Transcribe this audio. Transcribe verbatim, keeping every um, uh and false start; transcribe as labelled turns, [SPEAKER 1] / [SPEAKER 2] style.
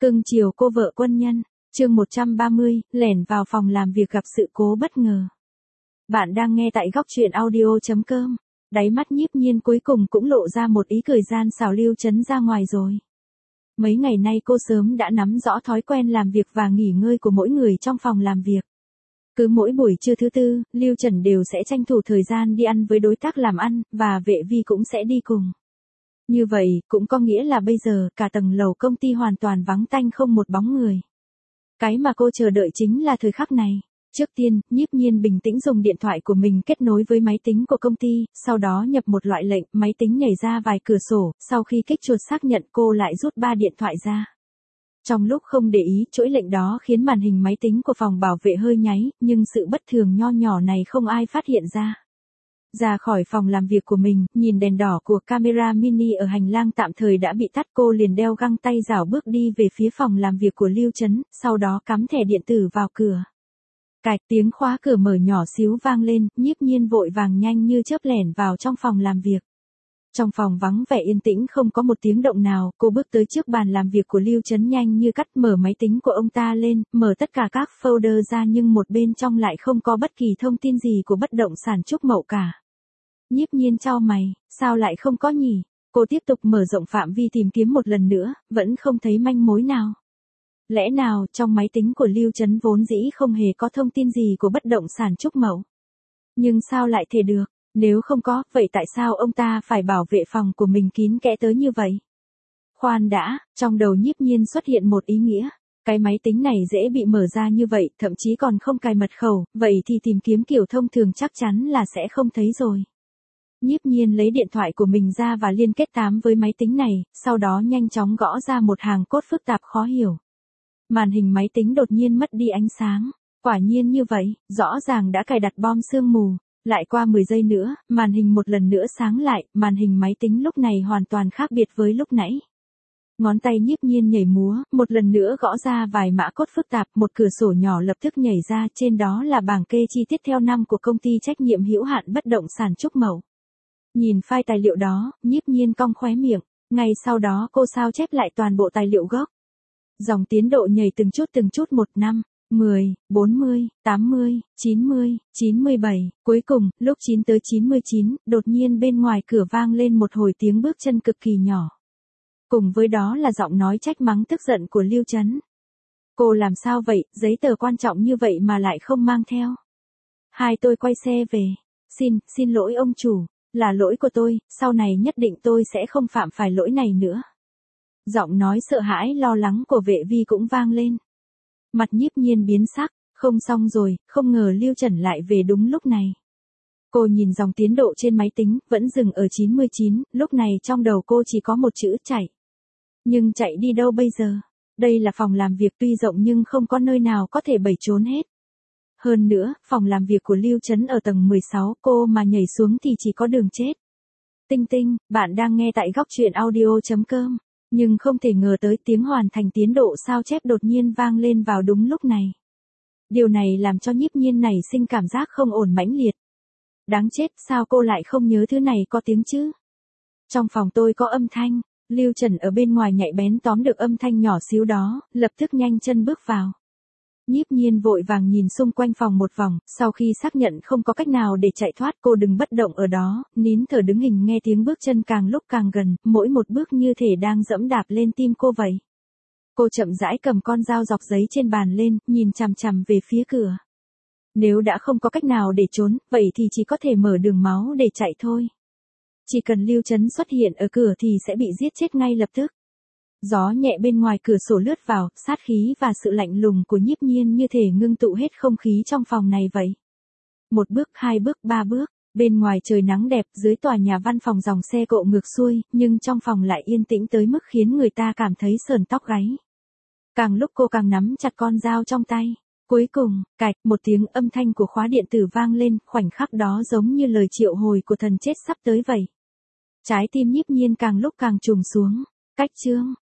[SPEAKER 1] Cưng chiều cô vợ quân nhân, chương một trăm ba mươi, lẻn vào phòng làm việc gặp sự cố bất ngờ. Bạn đang nghe tại góc truyện audio chấm com. Đáy mắt Nhiếp Nhiên cuối cùng cũng lộ ra một ý cười gian xảo Lưu Chấn ra ngoài rồi. Mấy ngày nay cô sớm đã nắm rõ thói quen làm việc và nghỉ ngơi của mỗi người trong phòng làm việc. Cứ mỗi buổi trưa thứ tư, Lưu Trần đều sẽ tranh thủ thời gian đi ăn với đối tác làm ăn, và Vệ Vi cũng sẽ đi cùng. Như vậy, cũng có nghĩa là bây giờ, cả tầng lầu công ty hoàn toàn vắng tanh không một bóng người. Cái mà cô chờ đợi chính là thời khắc này. Trước tiên, Nhiếp Nhiên bình tĩnh dùng điện thoại của mình kết nối với máy tính của công ty, sau đó nhập một loại lệnh, máy tính nhảy ra vài cửa sổ, sau khi kích chuột xác nhận cô lại rút ba điện thoại ra. Trong lúc không để ý, chuỗi lệnh đó khiến màn hình máy tính của phòng bảo vệ hơi nháy, nhưng sự bất thường nho nhỏ này không ai phát hiện ra. Ra khỏi phòng làm việc của mình, nhìn đèn đỏ của camera mini ở hành lang tạm thời đã bị tắt, cô liền đeo găng tay rảo bước đi về phía phòng làm việc của Lưu Chấn, sau đó cắm thẻ điện tử vào cửa. Cạch, tiếng khóa cửa mở nhỏ xíu vang lên, Nhiếp Nhiên vội vàng nhanh như chớp lẻn vào trong phòng làm việc. Trong phòng vắng vẻ yên tĩnh không có một tiếng động nào, cô bước tới trước bàn làm việc của Lưu Chấn nhanh như cắt, mở máy tính của ông ta lên, mở tất cả các folder ra nhưng một bên trong lại không có bất kỳ thông tin gì của bất động sản Trúc Mậu cả. Nhiếp Nhiên chau mày, sao lại không có nhỉ? Cô tiếp tục mở rộng phạm vi tìm kiếm một lần nữa, vẫn không thấy manh mối nào. Lẽ nào trong máy tính của Lưu Chấn vốn dĩ không hề có thông tin gì của bất động sản Trúc Mậu? Nhưng sao lại thể được? Nếu không có, vậy tại sao ông ta phải bảo vệ phòng của mình kín kẽ tới như vậy? Khoan đã, trong đầu Nhiếp Nhiên xuất hiện một ý nghĩa. Cái máy tính này dễ bị mở ra như vậy, thậm chí còn không cài mật khẩu, vậy thì tìm kiếm kiểu thông thường chắc chắn là sẽ không thấy rồi. Nhiếp Nhiên lấy điện thoại của mình ra và liên kết tám với máy tính này, sau đó nhanh chóng gõ ra một hàng code phức tạp khó hiểu. Màn hình máy tính đột nhiên mất đi ánh sáng. Quả nhiên như vậy, rõ ràng đã cài đặt bom sương mù. Lại qua mười giây nữa, màn hình một lần nữa sáng lại, màn hình máy tính lúc này hoàn toàn khác biệt với lúc nãy. Ngón tay Nhiếp Nhiên nhảy múa, một lần nữa gõ ra vài mã code phức tạp, một cửa sổ nhỏ lập tức nhảy ra, trên đó là bảng kê chi tiết theo năm của công ty trách nhiệm hữu hạn bất động sản Trúc Mậu. Nhìn file tài liệu đó, Nhiếp Nhiên cong khóe miệng, ngay sau đó cô sao chép lại toàn bộ tài liệu gốc. Dòng tiến độ nhảy từng chút từng chút một năm, mười, bốn mươi, tám mươi, chín mươi, chín mươi bảy, cuối cùng, lúc chín tới chín mươi chín, đột nhiên bên ngoài cửa vang lên một hồi tiếng bước chân cực kỳ nhỏ. Cùng với đó là giọng nói trách mắng tức giận của Lưu Chấn. Cô làm sao vậy, giấy tờ quan trọng như vậy mà lại không mang theo. Hai tôi quay xe về. Xin, xin lỗi ông chủ, là lỗi của tôi, sau này nhất định tôi sẽ không phạm phải lỗi này nữa. Giọng nói sợ hãi lo lắng của Vệ Vi cũng vang lên. Mặt Nhiếp Nhiên biến sắc, không xong rồi, không ngờ Lưu Trần lại về đúng lúc này. Cô nhìn dòng tiến độ trên máy tính, vẫn dừng ở chín mươi chín, lúc này trong đầu cô chỉ có một chữ chạy. Nhưng chạy đi đâu bây giờ? Đây là phòng làm việc tuy rộng nhưng không có nơi nào có thể bẩy trốn hết. Hơn nữa, phòng làm việc của Lưu Chấn ở tầng mười sáu, cô mà nhảy xuống thì chỉ có đường chết. Tinh Tinh, bạn đang nghe tại góc truyện audio chấm com. Nhưng không thể ngờ tới tiếng hoàn thành tiến độ sao chép đột nhiên vang lên vào đúng lúc này. Điều này làm cho Nhiếp Nhiên nảy sinh cảm giác không ổn mãnh liệt. Đáng chết, sao cô lại không nhớ thứ này có tiếng chứ? Trong phòng tôi có âm thanh, Lưu Trần ở bên ngoài nhạy bén tóm được âm thanh nhỏ xíu đó, lập tức nhanh chân bước vào. Nhiếp Nhiên vội vàng nhìn xung quanh phòng một vòng, sau khi xác nhận không có cách nào để chạy thoát, cô đừng bất động ở đó, nín thở đứng hình nghe tiếng bước chân càng lúc càng gần, mỗi một bước như thể đang dẫm đạp lên tim cô vậy. Cô chậm rãi cầm con dao dọc giấy trên bàn lên, nhìn chằm chằm về phía cửa. Nếu đã không có cách nào để trốn, vậy thì chỉ có thể mở đường máu để chạy thôi. Chỉ cần Lưu Chấn xuất hiện ở cửa thì sẽ bị giết chết ngay lập tức. Gió nhẹ bên ngoài cửa sổ lướt vào, sát khí và sự lạnh lùng của Nhiếp Nhiên như thể ngưng tụ hết không khí trong phòng này vậy. Một bước, hai bước, ba bước, bên ngoài trời nắng đẹp, dưới tòa nhà văn phòng dòng xe cộ ngược xuôi, nhưng trong phòng lại yên tĩnh tới mức khiến người ta cảm thấy sởn tóc gáy. Càng lúc cô càng nắm chặt con dao trong tay. Cuối cùng, cạch, một tiếng âm thanh của khóa điện tử vang lên, khoảnh khắc đó giống như lời triệu hồi của thần chết sắp tới vậy. Trái tim Nhiếp Nhiên càng lúc càng trùng xuống. Cách chương.